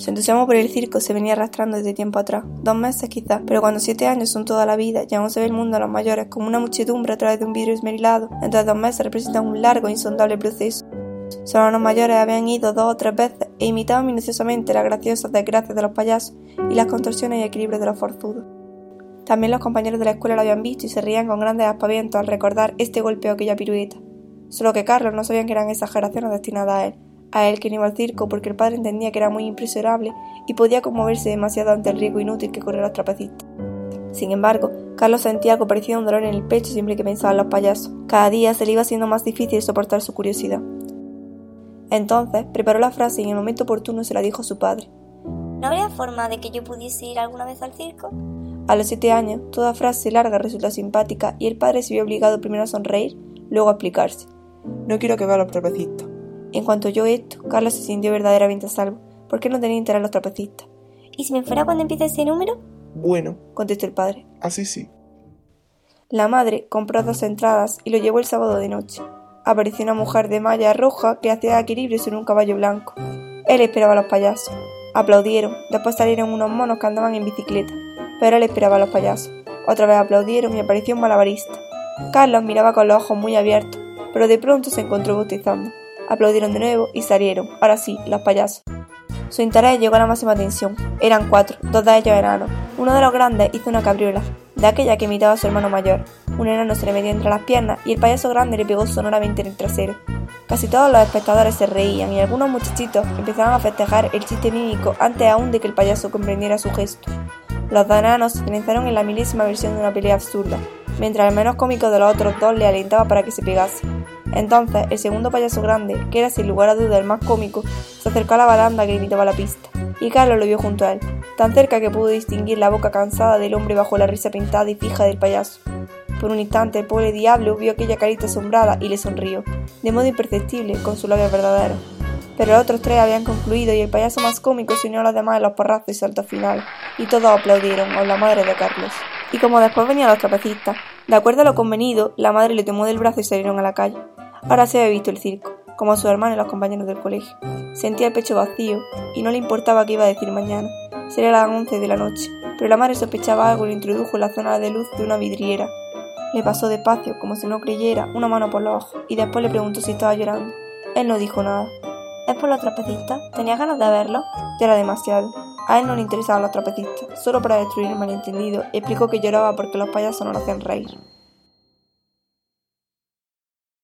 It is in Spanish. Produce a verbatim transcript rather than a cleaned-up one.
Su entusiasmo por el circo se venía arrastrando desde tiempo atrás, dos meses quizás, pero cuando siete años son toda la vida y aún se ve el mundo a los mayores como una muchedumbre a través de un vidrio esmerilado, entonces dos meses representan un largo e insondable proceso. Solo los mayores habían ido dos o tres veces e imitaban minuciosamente las graciosas desgracias de los payasos y las contorsiones y equilibrios de los forzudos. También los compañeros de la escuela lo habían visto y se reían con grandes aspavientos al recordar este golpe o aquella pirueta. Solo que Carlos no sabían que eran exageraciones destinadas a él, a él que no iba al circo porque el padre entendía que era muy impresionable y podía conmoverse demasiado ante el riesgo inútil que corrían los trapecistas. Sin embargo, Carlos sentía que parecía un dolor en el pecho siempre que pensaba en los payasos. Cada día se le iba haciendo más difícil soportar su curiosidad. Entonces, preparó la frase y en el momento oportuno se la dijo a su padre. ¿No habría forma de que yo pudiese ir alguna vez al circo? A los siete años, toda frase larga resultó simpática y el padre se vio obligado primero a sonreír, luego a explicarse. No quiero que vea a los trapecistas. En cuanto oyó esto, Carlos se sintió verdaderamente a salvo, porque no tenía interés en los trapecistas. ¿Y si me fuera cuando empiece ese número? Bueno, contestó el padre. Así sí. La madre compró dos entradas y lo llevó el sábado de noche. Apareció una mujer de malla roja que hacía equilibrio sobre un caballo blanco. Él esperaba a los payasos. Aplaudieron, después salieron unos monos que andaban en bicicleta, pero él esperaba a los payasos. Otra vez aplaudieron y apareció un malabarista. Carlos miraba con los ojos muy abiertos, pero de pronto se encontró bostezando. Aplaudieron de nuevo y salieron, ahora sí, los payasos. Su interés llegó a la máxima tensión. Eran cuatro, dos de ellos enanos. Uno de los grandes hizo una cabriola, de aquella que imitaba a su hermano mayor. Un enano se le metió entre las piernas y el payaso grande le pegó sonoramente en el trasero. Casi todos los espectadores se reían y algunos muchachitos empezaron a festejar el chiste mímico antes aún de que el payaso comprendiera su gesto. Los dos enanos se lanzaron en la milésima versión de una pelea absurda, mientras el menos cómico de los otros dos le alentaba para que se pegase. Entonces, el segundo payaso grande, que era sin lugar a duda el más cómico, se acercó a la baranda que limitaba la pista, y Carlos lo vio junto a él, tan cerca que pudo distinguir la boca cansada del hombre bajo la risa pintada y fija del payaso. Por un instante el pobre diablo vio aquella carita asombrada y le sonrió, de modo imperceptible, con sus labios verdaderos. Pero los otros tres habían concluido y el payaso más cómico se unió a los demás en los porrazos y saltos finales, y todos aplaudieron, con la madre de Carlos. Y como después venían los trapecistas, de acuerdo a lo convenido, la madre le tomó del brazo y salieron a la calle. Ahora se había visto el circo, como a su hermano y los compañeros del colegio. Sentía el pecho vacío, y no le importaba qué iba a decir mañana. Sería las once de la noche, pero la madre sospechaba algo y lo introdujo en la zona de luz de una vidriera. Le pasó despacio, como si no creyera, una mano por los ojos, y después le preguntó si estaba llorando. Él no dijo nada. ¿Es por los trapecistas? ¿Tenías ganas de verlos? Ya era demasiado. A él no le interesaban los trapecistas, solo para destruir el malentendido, explicó que lloraba porque los payasos no lo hacían reír.